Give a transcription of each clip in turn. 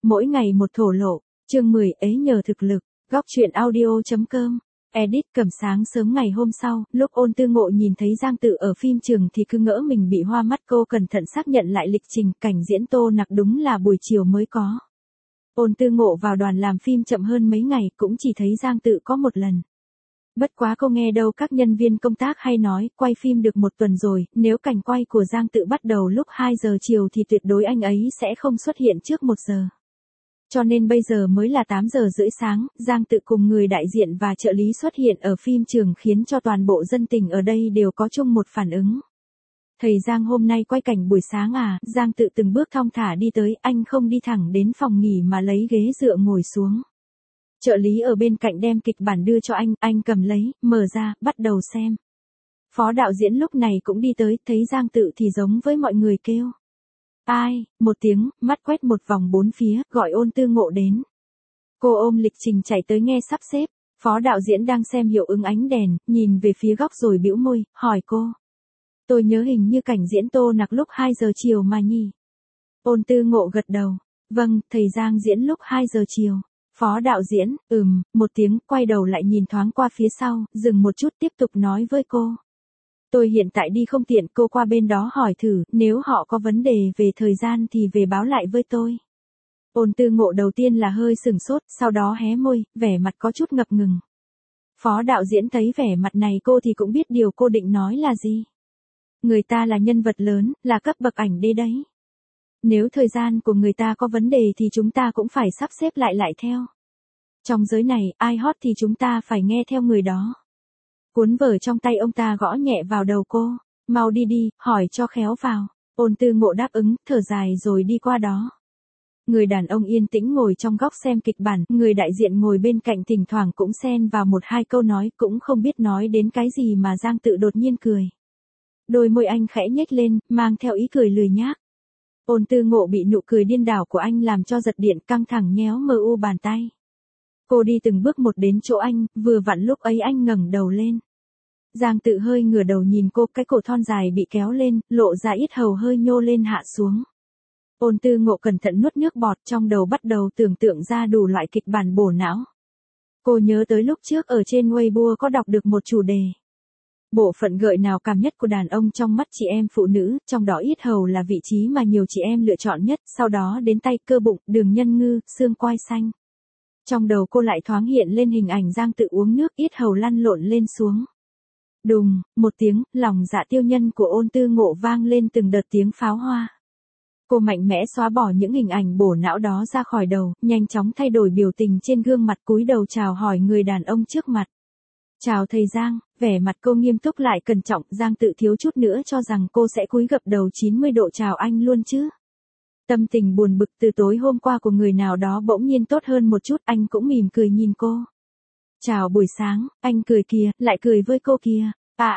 mỗi ngày một thổ lộ, chương 10 ấy nhờ thực lực, góc truyện audio.com. Edit Cầm sáng sớm ngày hôm sau, lúc Ôn Tư Ngộ nhìn thấy Giang Tự ở phim trường thì cứ ngỡ mình bị hoa mắt, cô cẩn thận xác nhận lại lịch trình, cảnh diễn Tô Nặc đúng là buổi chiều mới có. Ôn Tư Ngộ vào đoàn làm phim chậm hơn mấy ngày, cũng chỉ thấy Giang Tự có một lần. Bất quá cô nghe đâu các nhân viên công tác hay nói, quay phim được một tuần rồi, nếu cảnh quay của Giang Tự bắt đầu lúc 2 giờ chiều thì tuyệt đối anh ấy sẽ không xuất hiện trước 1 giờ. Cho nên bây giờ mới là 8 giờ rưỡi sáng, Giang Tự cùng người đại diện và trợ lý xuất hiện ở phim trường khiến cho toàn bộ dân tình ở đây đều có chung một phản ứng. Thầy Giang hôm nay quay cảnh buổi sáng à? Giang Tự từng bước thong thả đi tới, anh không đi thẳng đến phòng nghỉ mà lấy ghế dựa ngồi xuống. Trợ lý ở bên cạnh đem kịch bản đưa cho anh cầm lấy, mở ra, bắt đầu xem. Phó đạo diễn lúc này cũng đi tới, thấy Giang Tự thì giống với mọi người kêu. Ai, một tiếng, mắt quét một vòng bốn phía, gọi Ôn Tư Ngộ đến. Cô ôm lịch trình chạy tới nghe sắp xếp, phó đạo diễn đang xem hiệu ứng ánh đèn, nhìn về phía góc rồi bĩu môi, hỏi cô. Tôi nhớ hình như cảnh diễn Tô Nặc lúc 2 giờ chiều mà nhỉ? Ôn Tư Ngộ gật đầu, vâng, thầy Giang diễn lúc 2 giờ chiều. Phó đạo diễn, một tiếng, quay đầu lại nhìn thoáng qua phía sau, dừng một chút tiếp tục nói với cô. Tôi hiện tại đi không tiện, cô qua bên đó hỏi thử, nếu họ có vấn đề về thời gian thì về báo lại với tôi. Ôn Tư Ngộ đầu tiên là hơi sừng sốt, sau đó hé môi, vẻ mặt có chút ngập ngừng. Phó đạo diễn thấy vẻ mặt này cô thì cũng biết điều cô định nói là gì. Người ta là nhân vật lớn, là cấp bậc ảnh đê đấy. Nếu thời gian của người ta có vấn đề thì chúng ta cũng phải sắp xếp lại theo. Trong giới này, ai hot thì chúng ta phải nghe theo người đó. Cuốn vở trong tay ông ta gõ nhẹ vào đầu cô. Mau đi đi, hỏi cho khéo vào. Ôn Tư Ngộ đáp ứng, thở dài rồi đi qua đó. Người đàn ông yên tĩnh ngồi trong góc xem kịch bản, người đại diện ngồi bên cạnh thỉnh thoảng cũng xen vào 1-2 câu nói, cũng không biết nói đến cái gì mà Giang Tự đột nhiên cười. Đôi môi anh khẽ nhếch lên, mang theo ý cười lười nhác. Ôn Tư Ngộ bị nụ cười điên đảo của anh làm cho giật điện, căng thẳng nhéo mờ u bàn tay. Cô đi từng bước một đến chỗ anh, vừa vặn lúc ấy anh ngẩng đầu lên. Giang Tự hơi ngửa đầu nhìn cô, cái cổ thon dài bị kéo lên, lộ ra yết hầu hơi nhô lên hạ xuống. Ôn Tư Ngộ cẩn thận nuốt nước bọt, trong đầu bắt đầu tưởng tượng ra đủ loại kịch bản bổ não. Cô nhớ tới lúc trước ở trên Weibo có đọc được một chủ đề. Bộ phận gợi nào cảm nhất của đàn ông trong mắt chị em phụ nữ, trong đó yết hầu là vị trí mà nhiều chị em lựa chọn nhất, sau đó đến tay, cơ bụng, đường nhân ngư, xương quai xanh. Trong đầu cô lại thoáng hiện lên hình ảnh Giang Tự uống nước, yết hầu lăn lộn lên xuống. Đùng, một tiếng, lòng dạ tiêu nhân của Ôn Tư Ngộ vang lên từng đợt tiếng pháo hoa. Cô mạnh mẽ xóa bỏ những hình ảnh bổ não đó ra khỏi đầu, nhanh chóng thay đổi biểu tình trên gương mặt, cúi đầu chào hỏi người đàn ông trước mặt. Chào thầy Giang, vẻ mặt cô nghiêm túc lại cẩn trọng, Giang Tự thiếu chút nữa cho rằng cô sẽ cúi gập đầu 90 độ chào anh luôn chứ. Tâm tình buồn bực từ tối hôm qua của người nào đó bỗng nhiên tốt hơn một chút, anh cũng mỉm cười nhìn cô. Chào buổi sáng, anh cười kìa, lại cười với cô kìa.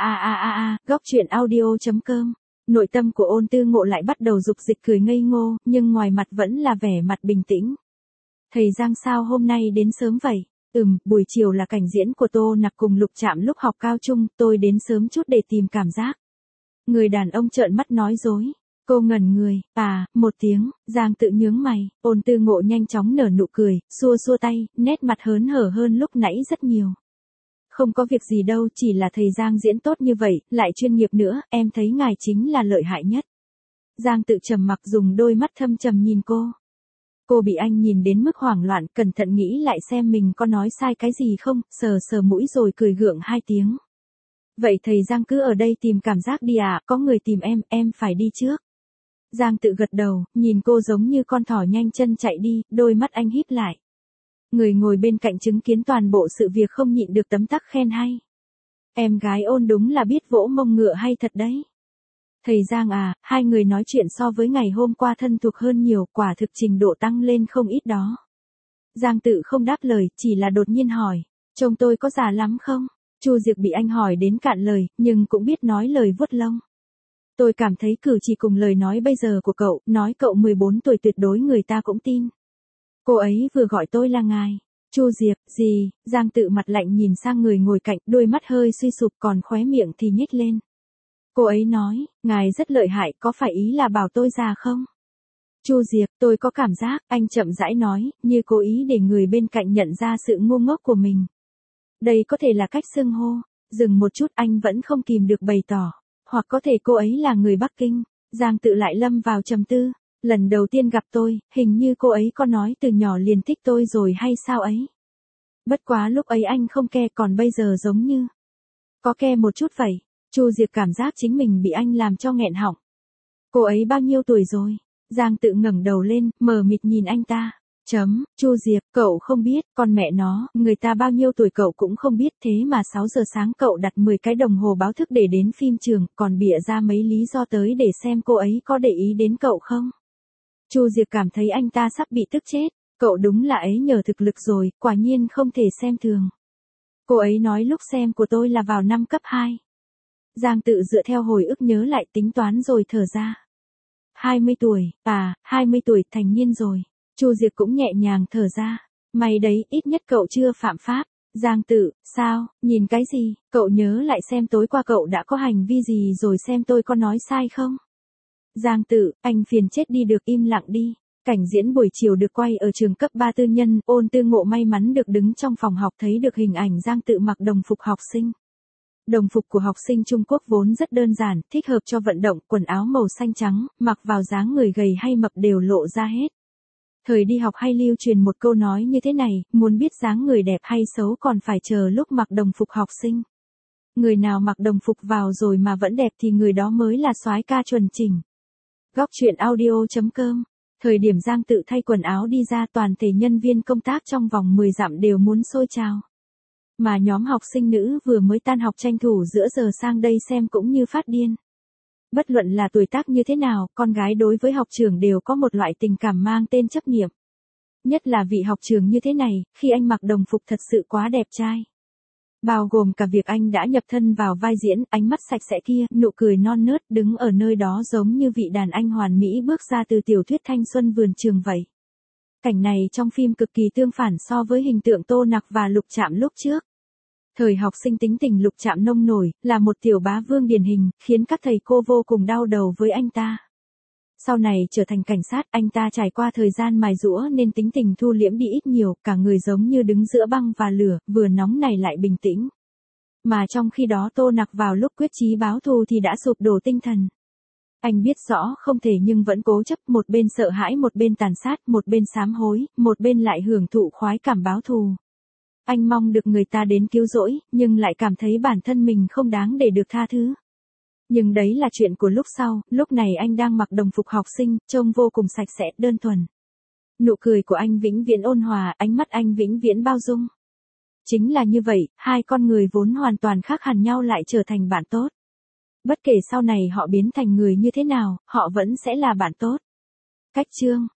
Góc truyện audio.com. Nội tâm của Ôn Tư Ngộ lại bắt đầu dục dịch cười ngây ngô, nhưng ngoài mặt vẫn là vẻ mặt bình tĩnh. Thầy Giang sao hôm nay đến sớm vậy? Buổi chiều là cảnh diễn của Tô Nặc cùng Lục Trạm lúc học cao trung, tôi đến sớm chút để tìm cảm giác. Người đàn ông trợn mắt nói dối. Cô ngẩn người, một tiếng, Giang Tự nhướng mày, Ôn Tư Ngộ nhanh chóng nở nụ cười, xua tay, nét mặt hớn hở hơn lúc nãy rất nhiều. Không có việc gì đâu, chỉ là thầy Giang diễn tốt như vậy, lại chuyên nghiệp nữa, em thấy ngài chính là lợi hại nhất. Giang Tự trầm mặc dùng đôi mắt thâm trầm nhìn cô. Cô bị anh nhìn đến mức hoảng loạn, cẩn thận nghĩ lại xem mình có nói sai cái gì không, sờ mũi rồi cười gượng 2 tiếng. Vậy thầy Giang cứ ở đây tìm cảm giác đi à, có người tìm em phải đi trước. Giang Tự gật đầu, nhìn cô giống như con thỏ nhanh chân chạy đi, đôi mắt anh híp lại. Người ngồi bên cạnh chứng kiến toàn bộ sự việc không nhịn được tấm tắc khen hay. Em gái Ôn đúng là biết vỗ mông ngựa hay thật đấy. Thầy Giang à, hai người nói chuyện so với ngày hôm qua thân thuộc hơn nhiều, quả thực trình độ tăng lên không ít đó. Giang Tự không đáp lời, chỉ là đột nhiên hỏi, trông tôi có già lắm không? Chu Diệc bị anh hỏi đến cạn lời, nhưng cũng biết nói lời vuốt lông. Tôi cảm thấy cử chỉ cùng lời nói bây giờ của cậu, nói cậu 14 tuổi tuyệt đối người ta cũng tin. Cô ấy vừa gọi tôi là ngài. Chu Diệc, gì? Giang Tự mặt lạnh nhìn sang người ngồi cạnh, đôi mắt hơi suy sụp còn khóe miệng thì nhếch lên. Cô ấy nói, ngài rất lợi hại, có phải ý là bảo tôi già không? Chu Diệp, tôi có cảm giác, anh chậm rãi nói, như cố ý để người bên cạnh nhận ra sự ngu ngốc của mình. Đây có thể là cách xưng hô. Dừng một chút anh vẫn không kìm được bày tỏ. Hoặc có thể cô ấy là người Bắc Kinh. Giang Tự lại lâm vào trầm tư. Lần đầu tiên gặp tôi, hình như cô ấy có nói từ nhỏ liền thích tôi rồi hay sao ấy. Bất quá lúc ấy anh không ke, còn bây giờ giống như có ke một chút vậy. Chu Diệp cảm giác chính mình bị anh làm cho nghẹn họng. Cô ấy bao nhiêu tuổi rồi? Giang Tự ngẩng đầu lên, mờ mịt nhìn anh ta. Chu Diệp, cậu không biết, con mẹ nó, người ta bao nhiêu tuổi cậu cũng không biết, thế mà 6 giờ sáng cậu đặt 10 cái đồng hồ báo thức để đến phim trường, còn bịa ra mấy lý do tới để xem cô ấy có để ý đến cậu không. Chu Diệp cảm thấy anh ta sắp bị tức chết, cậu đúng là ấy nhờ thực lực rồi, quả nhiên không thể xem thường. Cô ấy nói lúc xem của tôi là vào năm cấp 2. Giang Tự dựa theo hồi ức nhớ lại tính toán rồi thở ra. 20 tuổi, 20 tuổi thành niên rồi. Chu Diệp cũng nhẹ nhàng thở ra. May đấy, ít nhất cậu chưa phạm pháp. Giang Tự, sao, nhìn cái gì, cậu nhớ lại xem tối qua cậu đã có hành vi gì rồi xem tôi có nói sai không? Giang Tự, anh phiền chết đi được im lặng đi. Cảnh diễn buổi chiều được quay ở trường cấp 3 tư nhân, Ôn Tư Ngộ may mắn được đứng trong phòng học thấy được hình ảnh Giang Tự mặc đồng phục học sinh. Đồng phục của học sinh Trung Quốc vốn rất đơn giản, thích hợp cho vận động, quần áo màu xanh trắng, mặc vào dáng người gầy hay mập đều lộ ra hết. Thời đi học hay lưu truyền một câu nói như thế này, muốn biết dáng người đẹp hay xấu còn phải chờ lúc mặc đồng phục học sinh. Người nào mặc đồng phục vào rồi mà vẫn đẹp thì người đó mới là soái ca chuẩn chỉnh. Góc truyện audio.com. Thời điểm Giang Tự thay quần áo đi ra, toàn thể nhân viên công tác trong vòng 10 dặm đều muốn xôi trào. Mà nhóm học sinh nữ vừa mới tan học tranh thủ giữa giờ sang đây xem cũng như phát điên. Bất luận là tuổi tác như thế nào, con gái đối với học trưởng đều có một loại tình cảm mang tên chấp niệm. Nhất là vị học trưởng như thế này, khi anh mặc đồng phục thật sự quá đẹp trai. Bao gồm cả việc anh đã nhập thân vào vai diễn, ánh mắt sạch sẽ kia, nụ cười non nớt, đứng ở nơi đó giống như vị đàn anh hoàn mỹ bước ra từ tiểu thuyết thanh xuân vườn trường vậy. Cảnh này trong phim cực kỳ tương phản so với hình tượng Tô Nặc và Lục Trạm lúc trước. Thời học sinh tính tình Lục Trạm nông nổi, là một tiểu bá vương điển hình, khiến các thầy cô vô cùng đau đầu với anh ta. Sau này trở thành cảnh sát, anh ta trải qua thời gian mài giũa nên tính tình thu liễm đi ít nhiều, cả người giống như đứng giữa băng và lửa, vừa nóng này lại bình tĩnh. Mà trong khi đó Tô Nặc vào lúc quyết chí báo thù thì đã sụp đổ tinh thần. Anh biết rõ không thể nhưng vẫn cố chấp, một bên sợ hãi, một bên tàn sát, một bên sám hối, một bên lại hưởng thụ khoái cảm báo thù. Anh mong được người ta đến cứu rỗi, nhưng lại cảm thấy bản thân mình không đáng để được tha thứ. Nhưng đấy là chuyện của lúc sau, lúc này anh đang mặc đồng phục học sinh, trông vô cùng sạch sẽ, đơn thuần. Nụ cười của anh vĩnh viễn ôn hòa, ánh mắt anh vĩnh viễn bao dung. Chính là như vậy, hai con người vốn hoàn toàn khác hẳn nhau lại trở thành bạn tốt. Bất kể sau này họ biến thành người như thế nào, họ vẫn sẽ là bạn tốt. Cách chương